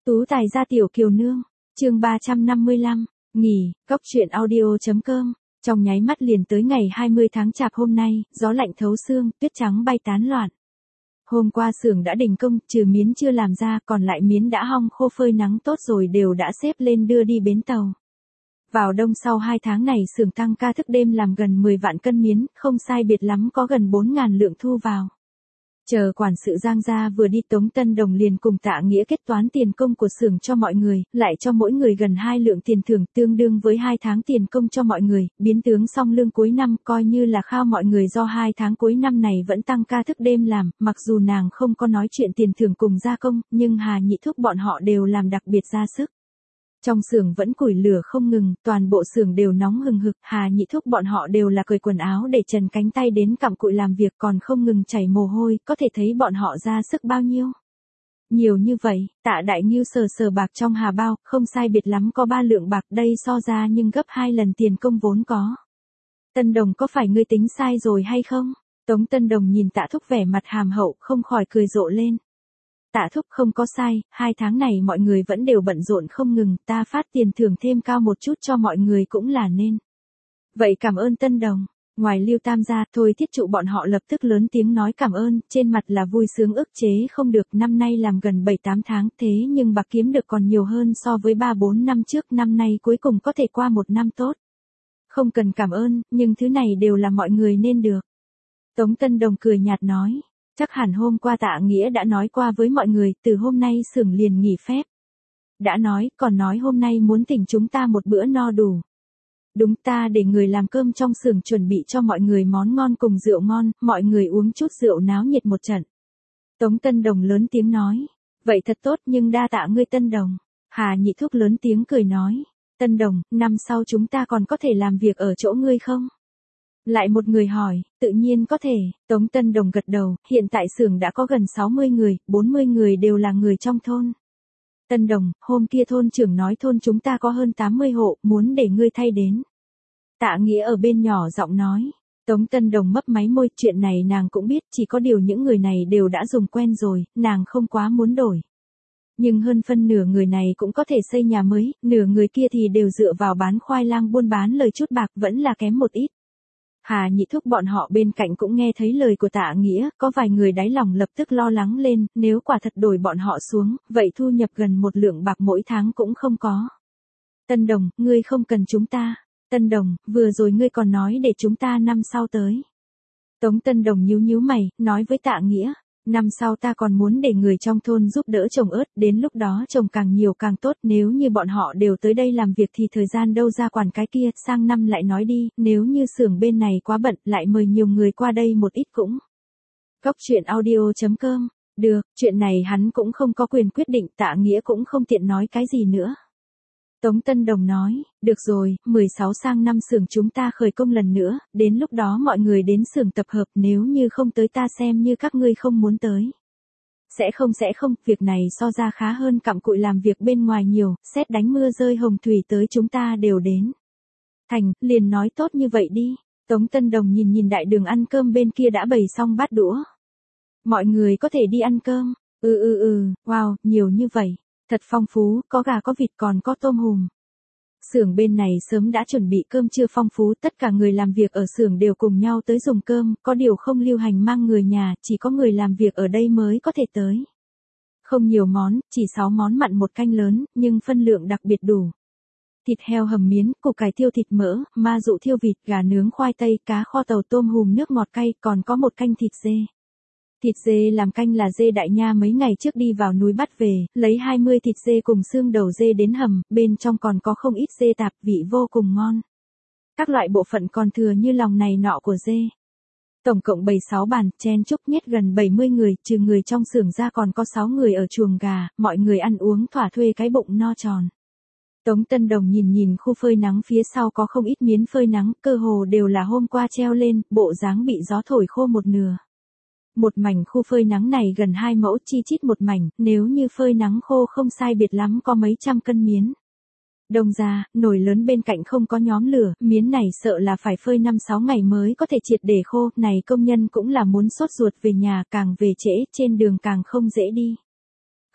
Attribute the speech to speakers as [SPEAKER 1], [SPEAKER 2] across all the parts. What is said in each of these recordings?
[SPEAKER 1] Tú tài gia tiểu kiều nương, chương 355, nghỉ, cốc truyện audio.com, trong nháy mắt liền tới ngày 20 tháng Chạp hôm nay, gió lạnh thấu xương, tuyết trắng bay tán loạn. Hôm qua xưởng đã đình công, trừ miến chưa làm ra, còn lại miến đã hong khô phơi nắng tốt rồi đều đã xếp lên đưa đi bến tàu. Vào đông sau 2 tháng này xưởng tăng ca thức đêm làm gần 10 vạn cân miến, không sai biệt lắm có gần 4.000 lượng thu vào. Chờ quản sự Giang gia vừa đi Tống Tân Đồng liền cùng Tạ Nghĩa kết toán tiền công của xưởng cho mọi người, lại cho mỗi người gần 2 lượng tiền thưởng tương đương với 2 tháng tiền công cho mọi người, biến tướng xong lương cuối năm coi như là khao mọi người do 2 tháng cuối năm này vẫn tăng ca thức đêm làm, mặc dù nàng không có nói chuyện tiền thưởng cùng gia công, nhưng Hà Nhị Thúc bọn họ đều làm đặc biệt ra sức. Trong xưởng vẫn củi lửa không ngừng, toàn bộ xưởng đều nóng hừng hực, Hà Nhị Thúc bọn họ đều là cởi quần áo để trần cánh tay đến cặm cụi làm việc còn không ngừng chảy mồ hôi, có thể thấy bọn họ ra sức bao nhiêu. Nhiều như vậy, Tạ Đại Ngưu sờ sờ bạc trong hà bao, không sai biệt lắm có 3 lượng bạc đây so ra nhưng gấp 2 lần tiền công vốn có. Tân Đồng có phải ngươi tính sai rồi hay không? Tống Tân Đồng nhìn Tạ Thúc vẻ mặt hàm hậu không khỏi cười rộ lên. Tạ Thúc không có sai, 2 tháng này mọi người vẫn đều bận rộn không ngừng, ta phát tiền thưởng thêm cao một chút cho mọi người cũng là nên. Vậy cảm ơn Tân Đồng. Ngoài Lưu Tam gia, Thôi Thiết Trụ bọn họ lập tức lớn tiếng nói cảm ơn, trên mặt là vui sướng ức chế không được, năm nay làm gần 7-8 tháng, thế nhưng bạc kiếm được còn nhiều hơn so với 3-4 năm trước, năm nay cuối cùng có thể qua một năm tốt. Không cần cảm ơn, nhưng thứ này đều là mọi người nên được. Tống Tân Đồng cười nhạt nói. Chắc hẳn hôm qua Tạ Nghĩa đã nói qua với mọi người, từ hôm nay xưởng liền nghỉ phép. Đã nói, còn nói hôm nay muốn thỉnh chúng ta một bữa no đủ. Đúng, ta để người làm cơm trong xưởng chuẩn bị cho mọi người món ngon cùng rượu ngon, mọi người uống chút rượu náo nhiệt một trận. Tống Tân Đồng lớn tiếng nói, vậy thật tốt nhưng đa tạ ngươi Tân Đồng. Hà Nhị Thúc lớn tiếng cười nói, Tân Đồng, năm sau chúng ta còn có thể làm việc ở chỗ ngươi không? Lại một người hỏi, tự nhiên có thể, Tống Tân Đồng gật đầu, hiện tại xưởng đã có gần 60 người, 40 người đều là người trong thôn. Tân Đồng, hôm kia thôn trưởng nói thôn chúng ta có hơn 80 hộ, muốn để ngươi thay đến. Tạ Nghĩa ở bên nhỏ giọng nói, Tống Tân Đồng mấp máy môi, chuyện này nàng cũng biết, chỉ có điều những người này đều đã dùng quen rồi, nàng không quá muốn đổi. Nhưng hơn phân nửa người này cũng có thể xây nhà mới, nửa người kia thì đều dựa vào bán khoai lang buôn bán lời chút bạc vẫn là kém một ít. Hà Nhị Thúc bọn họ bên cạnh cũng nghe thấy lời của Tạ Nghĩa, có vài người đáy lòng lập tức lo lắng lên, nếu quả thật đổi bọn họ xuống, vậy thu nhập gần 1 lượng bạc mỗi tháng cũng không có. Tân Đồng, ngươi không cần chúng ta. Tân Đồng, vừa rồi ngươi còn nói để chúng ta năm sau tới. Tống Tân Đồng nhíu nhíu mày, nói với Tạ Nghĩa, năm sau ta còn muốn để người trong thôn giúp đỡ trồng ớt, đến lúc đó trồng càng nhiều càng tốt, nếu như bọn họ đều tới đây làm việc thì thời gian đâu ra quản cái kia, sang năm lại nói đi, nếu như xưởng bên này quá bận lại mời nhiều người qua đây một ít cũng. Cốc truyện audio.com, được, chuyện này hắn cũng không có quyền quyết định, Tạ Nghĩa cũng không tiện nói cái gì nữa. Tống Tân Đồng nói, được rồi, 16 sang năm xưởng chúng ta khởi công lần nữa, đến lúc đó mọi người đến xưởng tập hợp, nếu như không tới ta xem như các ngươi không muốn tới. Sẽ không, việc này so ra khá hơn cặm cụi làm việc bên ngoài nhiều, sét đánh mưa rơi hồng thủy tới chúng ta đều đến. Thành, liền nói tốt như vậy đi. Tống Tân Đồng nhìn đại đường ăn cơm bên kia đã bày xong bát đũa. Mọi người có thể đi ăn cơm. Wow, nhiều như vậy. Thật phong phú, có gà có vịt còn có tôm hùm. Xưởng bên này sớm đã chuẩn bị cơm trưa phong phú, tất cả người làm việc ở xưởng đều cùng nhau tới dùng cơm, có điều không lưu hành mang người nhà, chỉ có người làm việc ở đây mới có thể tới. Không nhiều món, chỉ 6 món mặn một canh lớn, nhưng phân lượng đặc biệt đủ. Thịt heo hầm miến, củ cải thiêu thịt mỡ, ma dụ thiêu vịt, gà nướng khoai tây, cá kho tàu tôm hùm nước ngọt cay, còn có một canh thịt dê. Thịt dê làm canh là dê Đại Nha mấy ngày trước đi vào núi bắt về, lấy 20 thịt dê cùng xương đầu dê đến hầm, bên trong còn có không ít dê tạp, vị vô cùng ngon. Các loại bộ phận còn thừa như lòng này nọ của dê. Tổng cộng 76 bàn, chen chúc nhét gần 70 người, trừ người trong xưởng ra còn có 6 người ở chuồng gà, mọi người ăn uống thỏa thuê cái bụng no tròn. Tống Tân Đồng nhìn khu phơi nắng phía sau có không ít miến phơi nắng, cơ hồ đều là hôm qua treo lên, bộ dáng bị gió thổi khô một nửa. Một mảnh khu phơi nắng này gần 2 mẫu chi chít một mảnh, nếu như phơi nắng khô không sai biệt lắm có mấy trăm cân miến. Đồng ra, nồi lớn bên cạnh không có nhóm lửa, miến này sợ là phải phơi 5-6 ngày mới có thể triệt để khô, này công nhân cũng là muốn sốt ruột về nhà, càng về trễ, trên đường càng không dễ đi.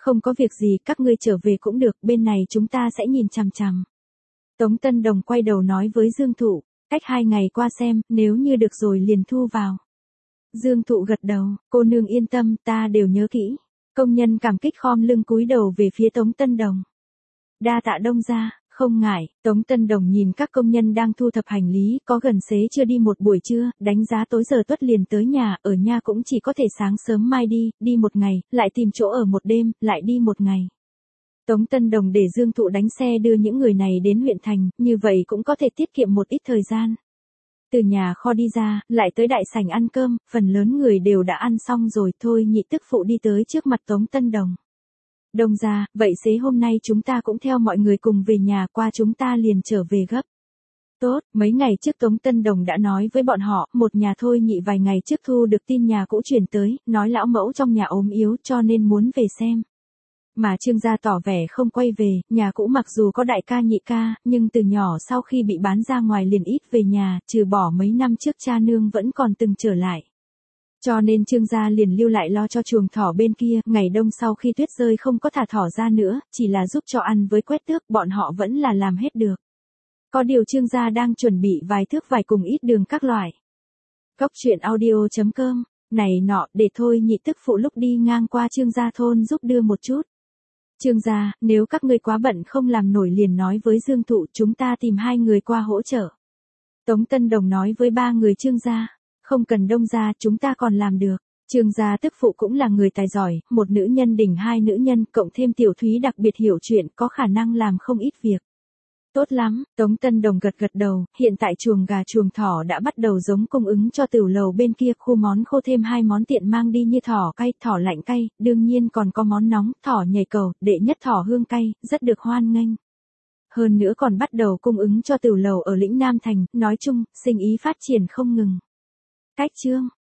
[SPEAKER 1] Không có việc gì, các ngươi trở về cũng được, bên này chúng ta sẽ nhìn chằm chằm. Tống Tân Đồng quay đầu nói với Dương Thụ, cách 2 ngày qua xem, nếu như được rồi liền thu vào. Dương Thụ gật đầu, cô nương yên tâm, ta đều nhớ kỹ. Công nhân cảm kích khom lưng cúi đầu về phía Tống Tân Đồng. Đa tạ Đông gia, không ngại. Tống Tân Đồng nhìn các công nhân đang thu thập hành lý, có gần xế chưa đi một buổi trưa, đánh giá tối giờ tuất liền tới nhà, ở nhà cũng chỉ có thể sáng sớm mai đi 1 ngày, lại tìm chỗ ở 1 đêm, lại đi 1 ngày. Tống Tân Đồng để Dương Thụ đánh xe đưa những người này đến huyện thành, như vậy cũng có thể tiết kiệm một ít thời gian. Từ nhà kho đi ra, lại tới đại sảnh ăn cơm, phần lớn người đều đã ăn xong rồi, thôi nhị tức phụ đi tới trước mặt Tống Tân Đồng. Đông gia, vậy xế hôm nay chúng ta cũng theo mọi người cùng về nhà, qua chúng ta liền trở về gấp. Tốt, mấy ngày trước Tống Tân Đồng đã nói với bọn họ, một nhà thôi nhị vài ngày trước thu được tin nhà cũ chuyển tới, nói lão mẫu trong nhà ốm yếu cho nên muốn về xem. Mà Trương gia tỏ vẻ không quay về, nhà cũ mặc dù có đại ca nhị ca, nhưng từ nhỏ sau khi bị bán ra ngoài liền ít về nhà, trừ bỏ mấy năm trước cha nương vẫn còn từng trở lại. Cho nên Trương gia liền lưu lại lo cho chuồng thỏ bên kia, ngày đông sau khi tuyết rơi không có thả thỏ ra nữa, chỉ là giúp cho ăn với quét tước, bọn họ vẫn là làm hết được. Có điều Trương gia đang chuẩn bị vài thước vải cùng ít đường các loại. Cóc truyện audio.com, này nọ, để thôi nhị tức phụ lúc đi ngang qua Trương gia thôn giúp đưa một chút. Trương gia, nếu các ngươi quá bận không làm nổi liền nói với Dương Thụ, chúng ta tìm 2 người qua hỗ trợ. Tống Tân Đồng nói với 3 người Trương gia, không cần Đông gia, chúng ta còn làm được. Trương gia tức phụ cũng là người tài giỏi, một nữ nhân đỉnh 2 nữ nhân, cộng thêm Tiểu Thúy đặc biệt hiểu chuyện, có khả năng làm không ít việc. Tốt lắm, Tống Tân Đồng gật gật đầu, hiện tại chuồng gà chuồng thỏ đã bắt đầu giống cung ứng cho tiểu lầu bên kia, khu món khô thêm 2 món tiện mang đi như thỏ cay, thỏ lạnh cay, đương nhiên còn có món nóng, thỏ nhảy cầu, đệ nhất thỏ hương cay, rất được hoan nghênh. Hơn nữa còn bắt đầu cung ứng cho tiểu lầu ở lĩnh Nam Thành, nói chung, sinh ý phát triển không ngừng. Cách chương